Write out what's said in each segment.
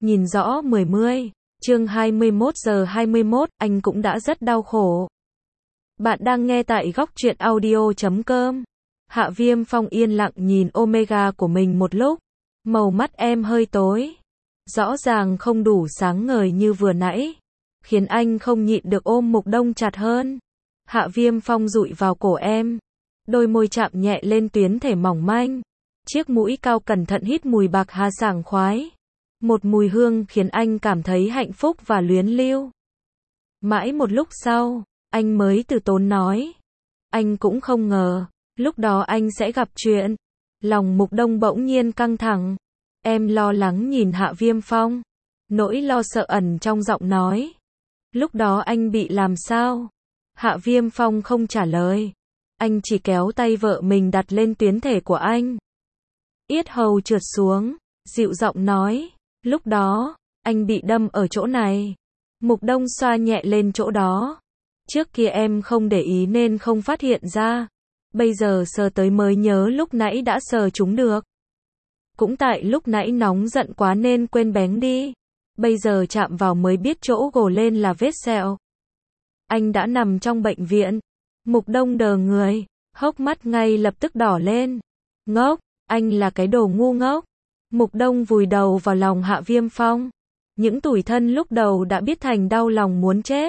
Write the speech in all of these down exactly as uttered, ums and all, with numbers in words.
nhìn rõ mười mươi, chương hai mươi mốt giờ hai mươi mốt, anh cũng đã rất đau khổ. Bạn đang nghe tại góc truyện audio chấm com. Hạ Viêm Phong yên lặng nhìn Omega của mình một lúc. Màu mắt em hơi tối. Rõ ràng không đủ sáng ngời như vừa nãy. Khiến anh không nhịn được ôm Mục Đông chặt hơn. Hạ Viêm Phong dụi vào cổ em. Đôi môi chạm nhẹ lên tuyến thể mỏng manh. Chiếc mũi cao cẩn thận hít mùi bạc hà sảng khoái. Một mùi hương khiến anh cảm thấy hạnh phúc và luyến lưu. Mãi một lúc sau, anh mới từ tốn nói. Anh cũng không ngờ, lúc đó anh sẽ gặp chuyện. Lòng Mục Đông bỗng nhiên căng thẳng. Em lo lắng nhìn Hạ Viêm Phong. Nỗi lo sợ ẩn trong giọng nói. Lúc đó anh bị làm sao? Hạ Viêm Phong không trả lời. Anh chỉ kéo tay vợ mình đặt lên tuyến thể của anh. Yết hầu trượt xuống, dịu giọng nói. Lúc đó, anh bị đâm ở chỗ này. Mục Đông xoa nhẹ lên chỗ đó. Trước kia em không để ý nên không phát hiện ra. Bây giờ sờ tới mới nhớ lúc nãy đã sờ chúng được. Cũng tại lúc nãy nóng giận quá nên quên bén đi. Bây giờ chạm vào mới biết chỗ gồ lên là vết sẹo. Anh đã nằm trong bệnh viện. Mục Đông đờ người, hốc mắt ngay lập tức đỏ lên. Ngốc, anh là cái đồ ngu ngốc. Mục Đông vùi đầu vào lòng Hạ Viêm Phong. Những tủi thân lúc đầu đã biết thành đau lòng muốn chết.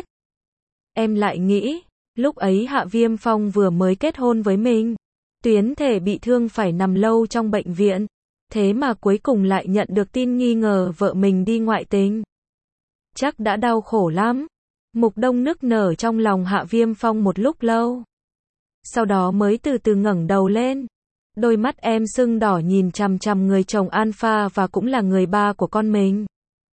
Em lại nghĩ, lúc ấy Hạ Viêm Phong vừa mới kết hôn với mình. Tuyến thể bị thương phải nằm lâu trong bệnh viện. Thế mà cuối cùng lại nhận được tin nghi ngờ vợ mình đi ngoại tình. Chắc đã đau khổ lắm. Mục Đông nức nở trong lòng Hạ Viêm Phong một lúc lâu. Sau đó mới từ từ ngẩng đầu lên. Đôi mắt em sưng đỏ nhìn chằm chằm người chồng alpha và cũng là người ba của con mình.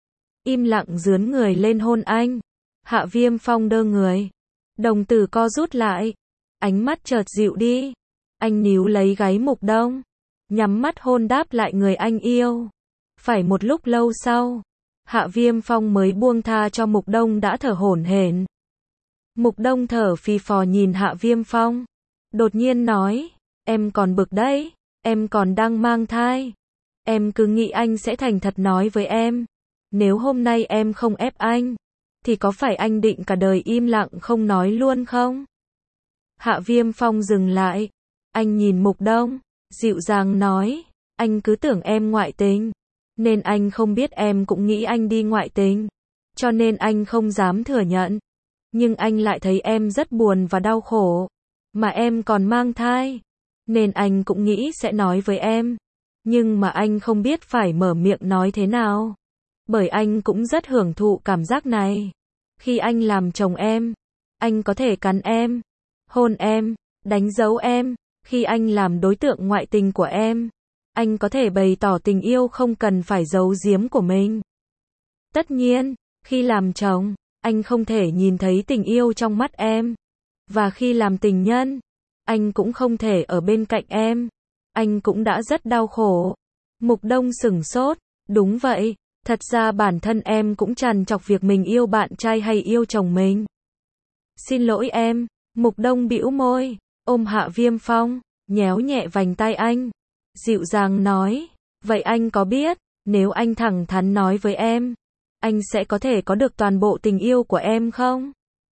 Im lặng dướn người lên hôn anh. Hạ Viêm Phong đơ người. Đồng tử co rút lại. Ánh mắt chợt dịu đi. Anh níu lấy gáy Mục Đông. Nhắm mắt hôn đáp lại người anh yêu. Phải một lúc lâu sau, Hạ Viêm Phong mới buông tha cho Mục Đông đã thở hổn hển. Mục Đông thở phì phò nhìn Hạ Viêm Phong. Đột nhiên nói, em còn bực đấy, em còn đang mang thai. Em cứ nghĩ anh sẽ thành thật nói với em. Nếu hôm nay em không ép anh, thì có phải anh định cả đời im lặng không nói luôn không? Hạ Viêm Phong dừng lại. Anh nhìn Mục Đông, dịu dàng nói, anh cứ tưởng em ngoại tình. Nên anh không biết em cũng nghĩ anh đi ngoại tình. Cho nên anh không dám thừa nhận. Nhưng anh lại thấy em rất buồn và đau khổ. Mà em còn mang thai. Nên anh cũng nghĩ sẽ nói với em. Nhưng mà anh không biết phải mở miệng nói thế nào. Bởi anh cũng rất hưởng thụ cảm giác này. Khi anh làm chồng em, anh có thể cắn em, hôn em, đánh dấu em. Khi anh làm đối tượng ngoại tình của em, anh có thể bày tỏ tình yêu không cần phải giấu giếm của mình. Tất nhiên, khi làm chồng, anh không thể nhìn thấy tình yêu trong mắt em. Và khi làm tình nhân, anh cũng không thể ở bên cạnh em. Anh cũng đã rất đau khổ. Mục Đông sửng sốt. Đúng vậy, thật ra bản thân em cũng trằn trọc việc mình yêu bạn trai hay yêu chồng mình. Xin lỗi em. Mục Đông bĩu môi, ôm Hạ Viêm Phong, nhéo nhẹ vành tai anh. Dịu dàng nói, vậy anh có biết, nếu anh thẳng thắn nói với em, anh sẽ có thể có được toàn bộ tình yêu của em không?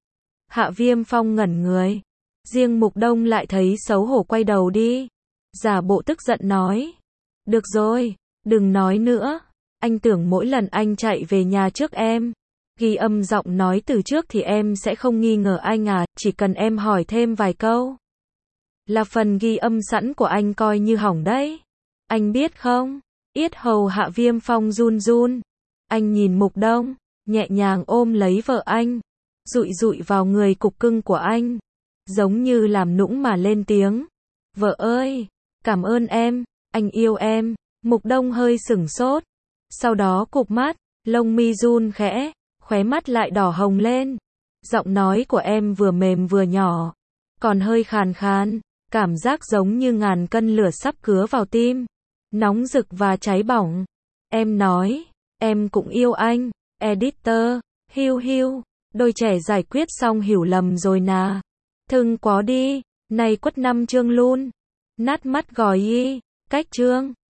Hạ Viêm Phong ngẩn người. Riêng Mục Đông lại thấy xấu hổ quay đầu đi. Giả bộ tức giận nói. Được rồi, đừng nói nữa. Anh tưởng mỗi lần anh chạy về nhà trước em, ghi âm giọng nói từ trước thì em sẽ không nghi ngờ anh à, chỉ cần em hỏi thêm vài câu. Là phần ghi âm sẵn của anh coi như hỏng đấy. Anh biết không? Yết hầu Hạ Viêm Phong run run. Anh nhìn Mục Đông, nhẹ nhàng ôm lấy vợ anh, dụi dụi vào người cục cưng của anh, giống như làm nũng mà lên tiếng. Vợ ơi, cảm ơn em, anh yêu em. Mục Đông hơi sửng sốt, sau đó cụp mắt, lông mi run khẽ, khóe mắt lại đỏ hồng lên. Giọng nói của em vừa mềm vừa nhỏ, còn hơi khàn khàn, cảm giác giống như ngàn cân lửa sắp cứa vào tim, nóng rực và cháy bỏng. Em nói, em cũng yêu anh. Editor, hiu hiu, đôi trẻ giải quyết xong hiểu lầm rồi nà. Thừng quá đi, này quất năm chương luôn. Nát mắt gòi y, cách chương.